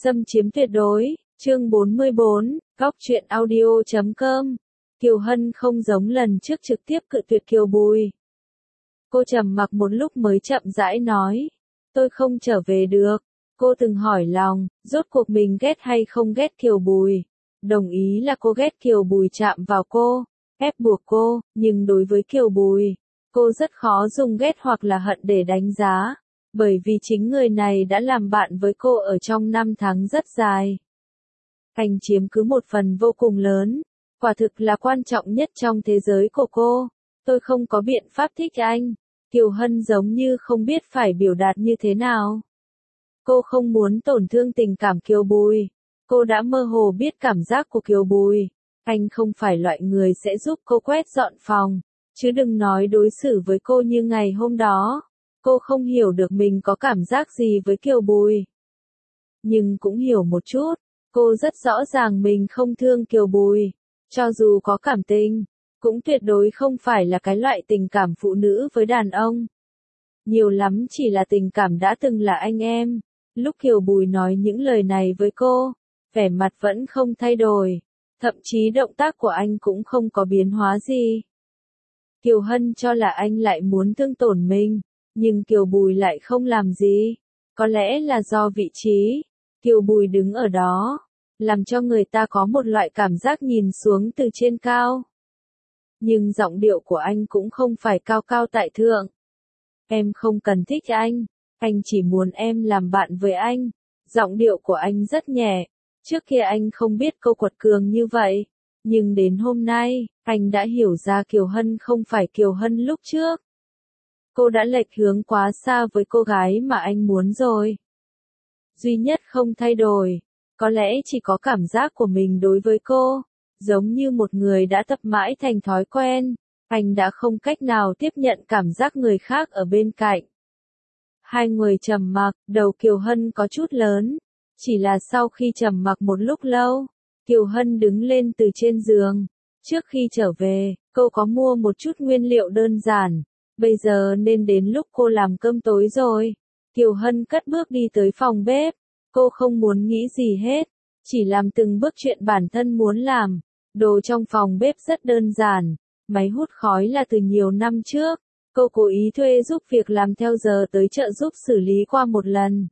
Xâm chiếm tuyệt đối, chương 44, góc truyện audio.com. Kiều Hân không giống lần trước trực tiếp cự tuyệt Kiều Bùi. Cô trầm mặc một lúc mới chậm rãi nói, tôi không trở về được. Cô từng hỏi lòng, rốt cuộc mình ghét hay không ghét Kiều Bùi. Đồng ý là cô ghét Kiều Bùi chạm vào cô, ép buộc cô, nhưng đối với Kiều Bùi, cô rất khó dùng ghét hoặc là hận để đánh giá. Bởi vì chính người này đã làm bạn với cô ở trong 5 tháng rất dài. Anh chiếm cứ một phần vô cùng lớn, quả thực là quan trọng nhất trong thế giới của cô. Tôi không có biện pháp thích anh. Kiều Hân giống như không biết phải biểu đạt như thế nào. Cô không muốn tổn thương tình cảm Kiều Bùi. Cô đã mơ hồ biết cảm giác của Kiều Bùi. Anh không phải loại người sẽ giúp cô quét dọn phòng, chứ đừng nói đối xử với cô như ngày hôm đó. Cô không hiểu được mình có cảm giác gì với Kiều Bùi. Nhưng cũng hiểu một chút, cô rất rõ ràng mình không thương Kiều Bùi. Cho dù có cảm tình, cũng tuyệt đối không phải là cái loại tình cảm phụ nữ với đàn ông. Nhiều lắm chỉ là tình cảm đã từng là anh em. Lúc Kiều Bùi nói những lời này với cô, vẻ mặt vẫn không thay đổi. Thậm chí động tác của anh cũng không có biến hóa gì. Kiều Hân cho là anh lại muốn thương tổn mình. Nhưng Kiều Bùi lại không làm gì. Có lẽ là do vị trí. Kiều Bùi đứng ở đó, làm cho người ta có một loại cảm giác nhìn xuống từ trên cao. Nhưng giọng điệu của anh cũng không phải cao cao tại thượng. Em không cần thích anh chỉ muốn em làm bạn với anh. Giọng điệu của anh rất nhẹ. Trước kia anh không biết cô quật cường như vậy. Nhưng đến hôm nay, anh đã hiểu ra Kiều Hân không phải Kiều Hân lúc trước. Cô đã lệch hướng quá xa với cô gái mà anh muốn rồi. Duy nhất không thay đổi, có lẽ chỉ có cảm giác của mình đối với cô, giống như một người đã tập mãi thành thói quen, anh đã không cách nào tiếp nhận cảm giác người khác ở bên cạnh. Hai người trầm mặc, đầu Kiều Hân có chút lớn, chỉ là sau khi trầm mặc một lúc lâu, Kiều Hân đứng lên từ trên giường. Trước khi trở về, cô có mua một chút nguyên liệu đơn giản. Bây giờ nên đến lúc cô làm cơm tối rồi. Kiều Hân cất bước đi tới phòng bếp. Cô không muốn nghĩ gì hết, chỉ làm từng bước chuyện bản thân muốn làm. Đồ trong phòng bếp rất đơn giản. Máy hút khói là từ nhiều năm trước. Cô cố ý thuê giúp việc làm theo giờ tới chợ giúp xử lý qua một lần.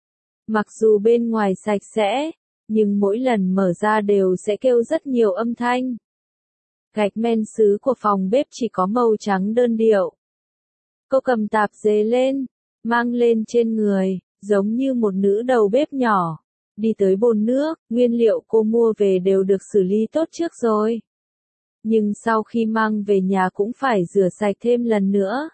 Mặc dù bên ngoài sạch sẽ, nhưng mỗi lần mở ra đều sẽ kêu rất nhiều âm thanh. Gạch men sứ của phòng bếp chỉ có màu trắng đơn điệu. Cô cầm tạp dề lên, mang lên trên người, giống như một nữ đầu bếp nhỏ. Đi tới bồn nước, nguyên liệu cô mua về đều được xử lý tốt trước rồi. Nhưng sau khi mang về nhà cũng phải rửa sạch thêm lần nữa.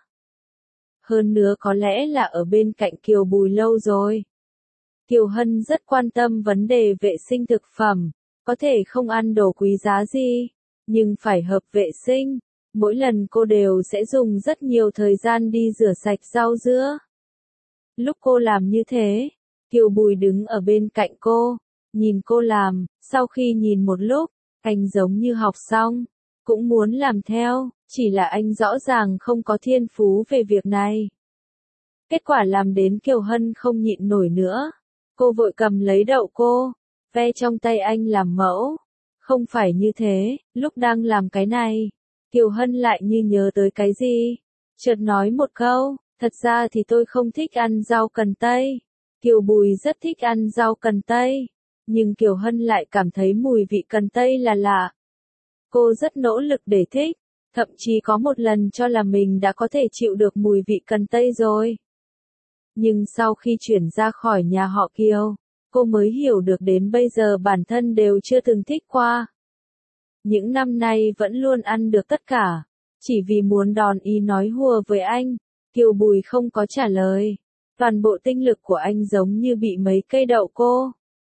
Hơn nữa có lẽ là ở bên cạnh Kiều Bùi lâu rồi. Kiều Hân rất quan tâm vấn đề vệ sinh thực phẩm, có thể không ăn đồ quý giá gì, nhưng phải hợp vệ sinh. Mỗi lần cô đều sẽ dùng rất nhiều thời gian đi rửa sạch rau dưa. Lúc cô làm như thế, Kiều Bùi đứng ở bên cạnh cô, nhìn cô làm, sau khi nhìn một lúc, anh giống như học xong, cũng muốn làm theo, chỉ là anh rõ ràng không có thiên phú về việc này. Kết quả làm đến Kiều Hân không nhịn nổi nữa. Cô vội cầm lấy đậu cô, ve trong tay anh làm mẫu. Không phải như thế, lúc đang làm cái này, Kiều Hân lại như nhớ tới cái gì. Chợt nói một câu, thật ra thì tôi không thích ăn rau cần tây. Kiều Bùi rất thích ăn rau cần tây, nhưng Kiều Hân lại cảm thấy mùi vị cần tây là lạ. Cô rất nỗ lực để thích, thậm chí có một lần cho là mình đã có thể chịu được mùi vị cần tây rồi. Nhưng sau khi chuyển ra khỏi nhà họ Kiều, cô mới hiểu được đến bây giờ bản thân đều chưa từng thích qua. Những năm nay vẫn luôn ăn được tất cả, chỉ vì muốn đòn ý nói hùa với anh. Kiều Bùi không có trả lời. Toàn bộ tinh lực của anh giống như bị mấy cây đậu cô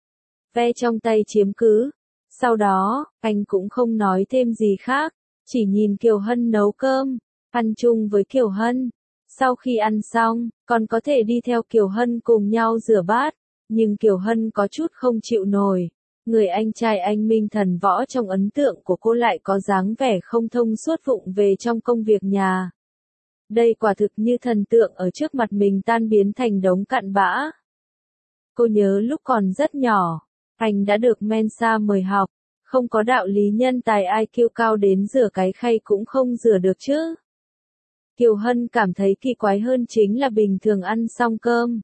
ve trong tay chiếm cứ. Sau đó, anh cũng không nói thêm gì khác, chỉ nhìn Kiều Hân nấu cơm, ăn chung với Kiều Hân. Sau khi ăn xong, còn có thể đi theo Kiều Hân cùng nhau rửa bát, nhưng Kiều Hân có chút không chịu nổi. Người anh trai anh minh thần võ trong ấn tượng của cô lại có dáng vẻ không thông suốt vụng về trong công việc nhà. Đây quả thực như thần tượng ở trước mặt mình tan biến thành đống cặn bã. Cô nhớ lúc còn rất nhỏ, anh đã được Mensa mời học, không có đạo lý nhân tài IQ cao đến rửa cái khay cũng không rửa được chứ. Kiều Hân cảm thấy kỳ quái hơn chính là bình thường ăn xong cơm,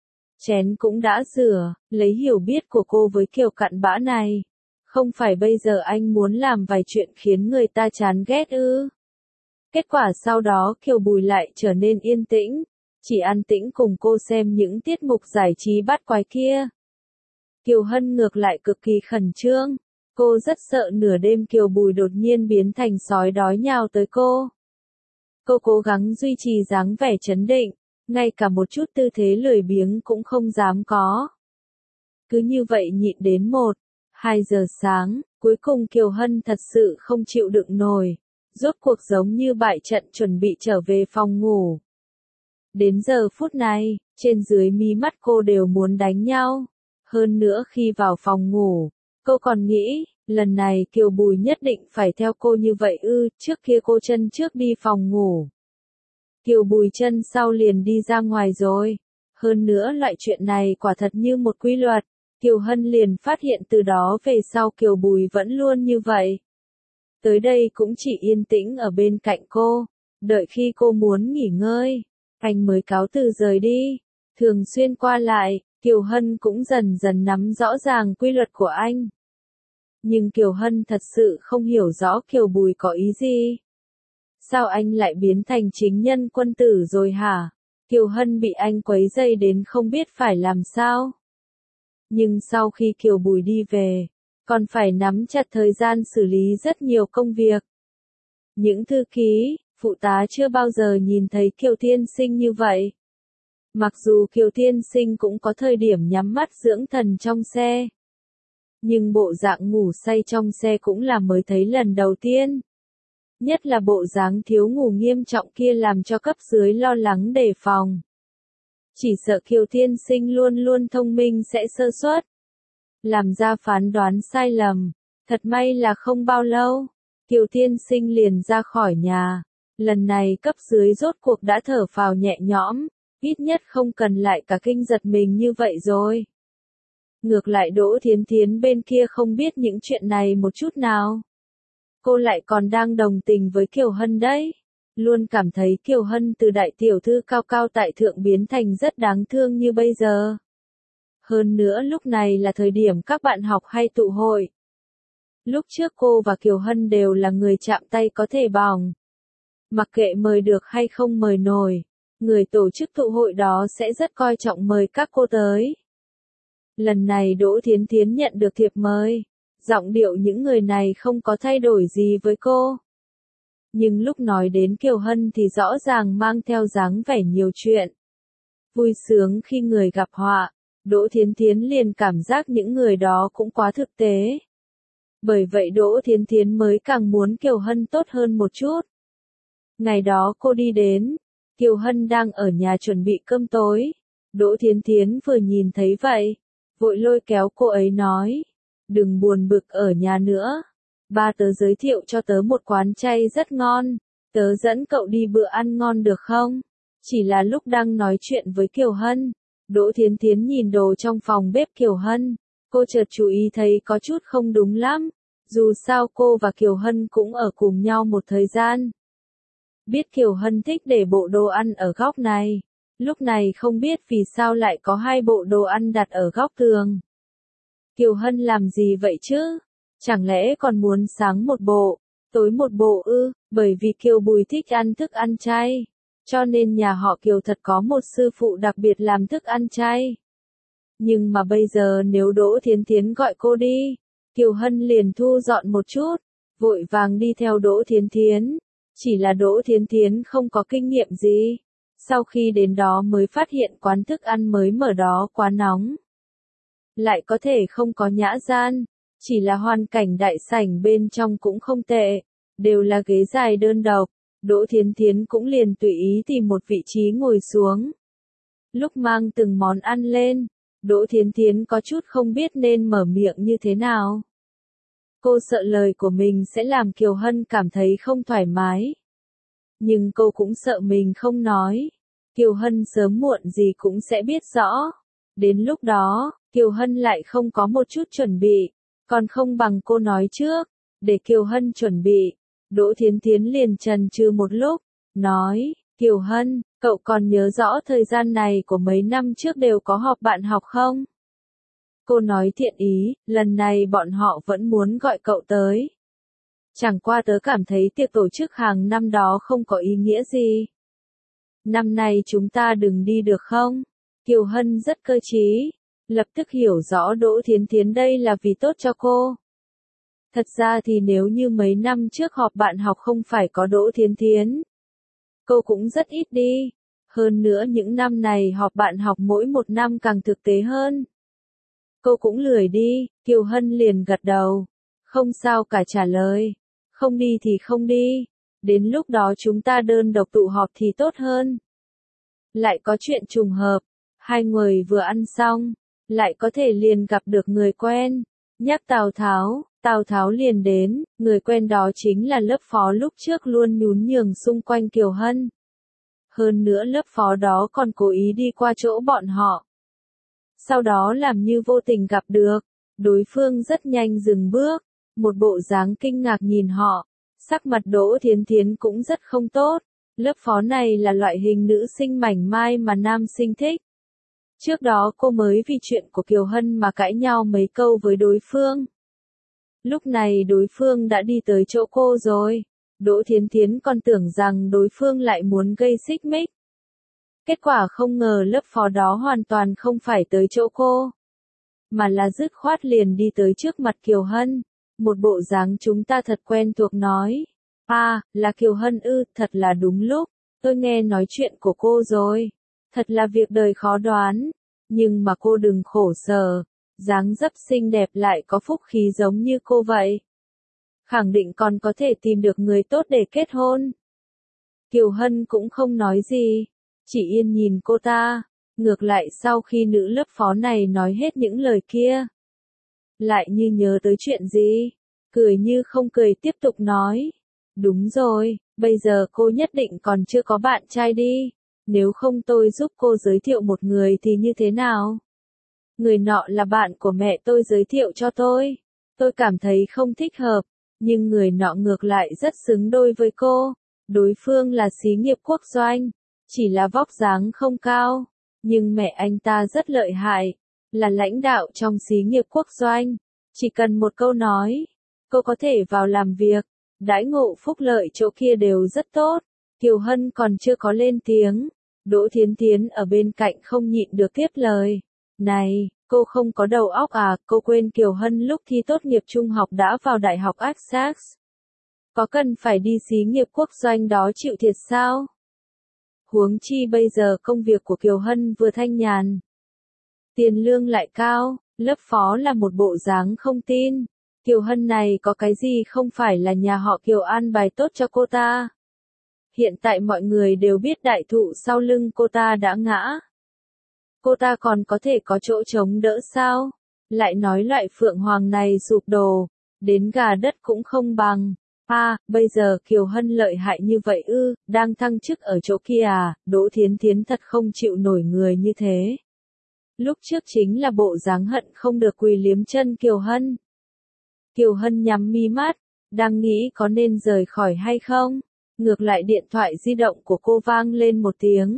chén cũng đã rửa, lấy hiểu biết của cô với kiểu cặn bã này. Không phải bây giờ anh muốn làm vài chuyện khiến người ta chán ghét ư? Kết quả sau đó Kiều Bùi lại trở nên yên tĩnh, chỉ an tĩnh cùng cô xem những tiết mục giải trí bắt quái kia. Kiều Hân ngược lại cực kỳ khẩn trương, cô rất sợ nửa đêm Kiều Bùi đột nhiên biến thành sói đói nhào tới cô. Cô cố gắng duy trì dáng vẻ trấn định, ngay cả một chút tư thế lười biếng cũng không dám có. Cứ như vậy nhịn đến 1-2 giờ sáng, cuối cùng Kiều Hân thật sự không chịu đựng nổi, rốt cuộc giống như bại trận chuẩn bị trở về phòng ngủ. Đến giờ phút này, trên dưới mí mắt cô đều muốn đánh nhau. Hơn nữa khi vào phòng ngủ, cô còn nghĩ, lần này Kiều Bùi nhất định phải theo cô như vậy ư, trước kia cô chân trước đi phòng ngủ. Kiều Bùi chân sau liền đi ra ngoài rồi. Hơn nữa loại chuyện này quả thật như một quy luật, Kiều Hân liền phát hiện từ đó về sau Kiều Bùi vẫn luôn như vậy. Tới đây cũng chỉ yên tĩnh ở bên cạnh cô, đợi khi cô muốn nghỉ ngơi, anh mới cáo từ rời đi. Thường xuyên qua lại, Kiều Hân cũng dần dần nắm rõ ràng quy luật của anh. Nhưng Kiều Hân thật sự không hiểu rõ Kiều Bùi có ý gì. Sao anh lại biến thành chính nhân quân tử rồi hả? Kiều Hân bị anh quấy dây đến không biết phải làm sao. Nhưng sau khi Kiều Bùi đi về, còn phải nắm chặt thời gian xử lý rất nhiều công việc. Những thư ký, phụ tá chưa bao giờ nhìn thấy Kiều Tiên Sinh như vậy. Mặc dù Kiều Tiên Sinh cũng có thời điểm nhắm mắt dưỡng thần trong xe. Nhưng bộ dạng ngủ say trong xe cũng là mới thấy lần đầu tiên. Nhất là bộ dáng thiếu ngủ nghiêm trọng kia làm cho cấp dưới lo lắng đề phòng. Chỉ sợ Kiều Tiên Sinh luôn luôn thông minh sẽ sơ suất, làm ra phán đoán sai lầm. Thật may là không bao lâu, Kiều Tiên Sinh liền ra khỏi nhà. Lần này cấp dưới rốt cuộc đã thở phào nhẹ nhõm, ít nhất không cần lại cả kinh giật mình như vậy rồi. Ngược lại Đỗ Thiến Thiến bên kia không biết những chuyện này một chút nào. Cô lại còn đang đồng tình với Kiều Hân đấy. Luôn cảm thấy Kiều Hân từ đại tiểu thư cao cao tại thượng biến thành rất đáng thương như bây giờ. Hơn nữa lúc này là thời điểm các bạn học hay tụ hội. Lúc trước cô và Kiều Hân đều là người chạm tay có thể bỏng. Mặc kệ mời được hay không mời nổi, người tổ chức tụ hội đó sẽ rất coi trọng mời các cô tới. Lần này Đỗ Thiến Thiến nhận được thiệp mời, giọng điệu những người này không có thay đổi gì với cô. Nhưng lúc nói đến Kiều Hân thì rõ ràng mang theo dáng vẻ nhiều chuyện. Vui sướng khi người gặp họa, Đỗ Thiến Thiến liền cảm giác những người đó cũng quá thực tế. Bởi vậy Đỗ Thiến Thiến mới càng muốn Kiều Hân tốt hơn một chút. Ngày đó cô đi đến, Kiều Hân đang ở nhà chuẩn bị cơm tối. Đỗ Thiến Thiến vừa nhìn thấy vậy, vội lôi kéo cô ấy nói, đừng buồn bực ở nhà nữa. Ba tớ giới thiệu cho tớ một quán chay rất ngon, tớ dẫn cậu đi bữa ăn ngon được không? Chỉ là lúc đang nói chuyện với Kiều Hân, Đỗ Thiến Thiến nhìn đồ trong phòng bếp Kiều Hân, cô chợt chú ý thấy có chút không đúng lắm. Dù sao cô và Kiều Hân cũng ở cùng nhau một thời gian. Biết Kiều Hân thích để bộ đồ ăn ở góc này. Lúc này không biết vì sao lại có hai bộ đồ ăn đặt ở góc tường. Kiều Hân làm gì vậy chứ? Chẳng lẽ còn muốn sáng một bộ, tối một bộ ư? Bởi vì Kiều Bùi thích ăn thức ăn chay. Cho nên nhà họ Kiều thật có một sư phụ đặc biệt làm thức ăn chay. Nhưng mà bây giờ nếu Đỗ Thiến Thiến gọi cô đi, Kiều Hân liền thu dọn một chút, vội vàng đi theo Đỗ Thiến Thiến. Chỉ là Đỗ Thiến Thiến không có kinh nghiệm gì. Sau khi đến đó mới phát hiện quán thức ăn mới mở đó quá nóng. Lại có thể không có nhã gian. Chỉ là hoàn cảnh đại sảnh bên trong cũng không tệ. Đều là ghế dài đơn độc. Đỗ Thiến Thiến cũng liền tùy ý tìm một vị trí ngồi xuống. Lúc mang từng món ăn lên, Đỗ Thiến Thiến có chút không biết nên mở miệng như thế nào. Cô sợ lời của mình sẽ làm Kiều Hân cảm thấy không thoải mái. Nhưng cô cũng sợ mình không nói, Kiều Hân sớm muộn gì cũng sẽ biết rõ. Đến lúc đó, Kiều Hân lại không có một chút chuẩn bị, còn không bằng cô nói trước, để Kiều Hân chuẩn bị. Đỗ Thiến Thiến liền chần chừ một lúc, nói, Kiều Hân, cậu còn nhớ rõ thời gian này của mấy năm trước đều có họp bạn học không? Cô nói thiện ý, lần này bọn họ vẫn muốn gọi cậu tới. Chẳng qua tớ cảm thấy tiệc tổ chức hàng năm đó không có ý nghĩa gì. Năm nay chúng ta đừng đi được không? Kiều Hân rất cơ trí, lập tức hiểu rõ Đỗ Thiến Thiến đây là vì tốt cho cô. Thật ra thì nếu như mấy năm trước họp bạn học không phải có Đỗ Thiến Thiến, cô cũng rất ít đi. Hơn nữa những năm này họp bạn học mỗi một năm càng thực tế hơn. Cô cũng lười đi, Kiều Hân liền gật đầu. Không sao cả trả lời. Không đi thì không đi. Đến lúc đó chúng ta đơn độc tụ họp thì tốt hơn. Lại có chuyện trùng hợp. Hai người vừa ăn xong, lại có thể liền gặp được người quen. Nhắc Tào Tháo liền đến, người quen đó chính là lớp phó lúc trước luôn nhún nhường xung quanh Kiều Hân. Hơn nữa lớp phó đó còn cố ý đi qua chỗ bọn họ. Sau đó làm như vô tình gặp được, đối phương rất nhanh dừng bước, một bộ dáng kinh ngạc nhìn họ, sắc mặt Đỗ Thiến Thiến cũng rất không tốt, lớp phó này là loại hình nữ sinh mảnh mai mà nam sinh thích. Trước đó cô mới vì chuyện của Kiều Hân mà cãi nhau mấy câu với đối phương. Lúc này đối phương đã đi tới chỗ cô rồi, Đỗ Thiến Thiến còn tưởng rằng đối phương lại muốn gây xích mích. Kết quả không ngờ lớp phó đó hoàn toàn không phải tới chỗ cô, mà là dứt khoát liền đi tới trước mặt Kiều Hân, một bộ dáng chúng ta thật quen thuộc nói. Là Kiều Hân ư, thật là đúng lúc, tôi nghe nói chuyện của cô rồi, thật là việc đời khó đoán, nhưng mà cô đừng khổ sở, dáng dấp xinh đẹp lại có phúc khí giống như cô vậy. Khẳng định còn có thể tìm được người tốt để kết hôn. Kiều Hân cũng không nói gì, chỉ yên nhìn cô ta, ngược lại sau khi nữ lớp phó này nói hết những lời kia. Lại như nhớ tới chuyện gì, cười như không cười tiếp tục nói. Đúng rồi, bây giờ cô nhất định còn chưa có bạn trai đi, nếu không tôi giúp cô giới thiệu một người thì như thế nào? Người nọ là bạn của mẹ tôi giới thiệu cho tôi cảm thấy không thích hợp, nhưng người nọ ngược lại rất xứng đôi với cô, đối phương là xí nghiệp quốc doanh, chỉ là vóc dáng không cao, nhưng mẹ anh ta rất lợi hại, là lãnh đạo trong xí nghiệp quốc doanh, chỉ cần một câu nói, cô có thể vào làm việc, đãi ngộ phúc lợi chỗ kia đều rất tốt. Kiều Hân còn chưa có lên tiếng, Đỗ Thiến Thiến ở bên cạnh không nhịn được tiếp lời. Này, cô không có đầu óc à, cô quên Kiều Hân lúc thi tốt nghiệp trung học đã vào đại học Essex. Có cần phải đi xí nghiệp quốc doanh đó chịu thiệt sao? Huống chi bây giờ công việc của Kiều Hân vừa thanh nhàn, tiền lương lại cao, lớp phó là một bộ dáng không tin. Kiều Hân này có cái gì không phải là nhà họ Kiều an bài tốt cho cô ta. Hiện tại mọi người đều biết đại thụ sau lưng cô ta đã ngã. Cô ta còn có thể có chỗ chống đỡ sao? Lại nói loại phượng hoàng này sụp đổ, đến gà đất cũng không bằng. Bây giờ Kiều Hân lợi hại như vậy ư, đang thăng chức ở chỗ kia à, Đỗ Thiến Thiến thật không chịu nổi người như thế. Lúc trước chính là bộ dáng hận không được quỳ liếm chân Kiều Hân. Kiều Hân nhắm mi mắt, đang nghĩ có nên rời khỏi hay không, ngược lại điện thoại di động của cô vang lên một tiếng.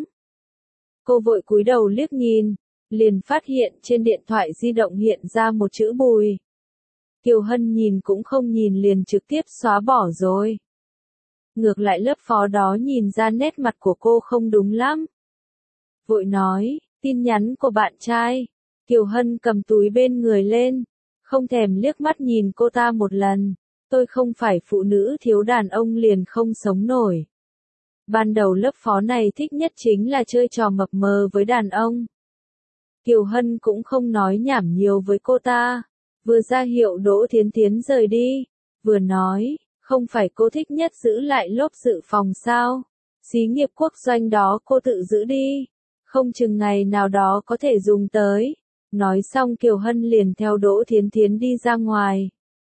Cô vội cúi đầu liếc nhìn, liền phát hiện trên điện thoại di động hiện ra một chữ Bùi. Kiều Hân nhìn cũng không nhìn liền trực tiếp xóa bỏ rồi. Ngược lại lớp phó đó nhìn ra nét mặt của cô không đúng lắm. Vội nói, tin nhắn của bạn trai. Kiều Hân cầm túi bên người lên, không thèm liếc mắt nhìn cô ta một lần. Tôi không phải phụ nữ thiếu đàn ông liền không sống nổi. Ban đầu lớp phó này thích nhất chính là chơi trò mập mờ với đàn ông. Kiều Hân cũng không nói nhảm nhiều với cô ta, vừa ra hiệu Đỗ Thiến Thiến rời đi, vừa nói, không phải cô thích nhất giữ lại lốp dự phòng sao, xí nghiệp quốc doanh đó cô tự giữ đi, không chừng ngày nào đó có thể dùng tới. Nói xong Kiều Hân liền theo Đỗ Thiến Thiến đi ra ngoài.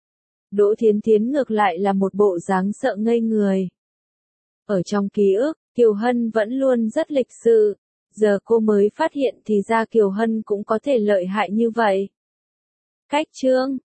Đỗ Thiến Thiến ngược lại là một bộ dáng sợ ngây người. Ở trong ký ức, Kiều Hân vẫn luôn rất lịch sự, giờ cô mới phát hiện thì ra Kiều Hân cũng có thể lợi hại như vậy. Cách chương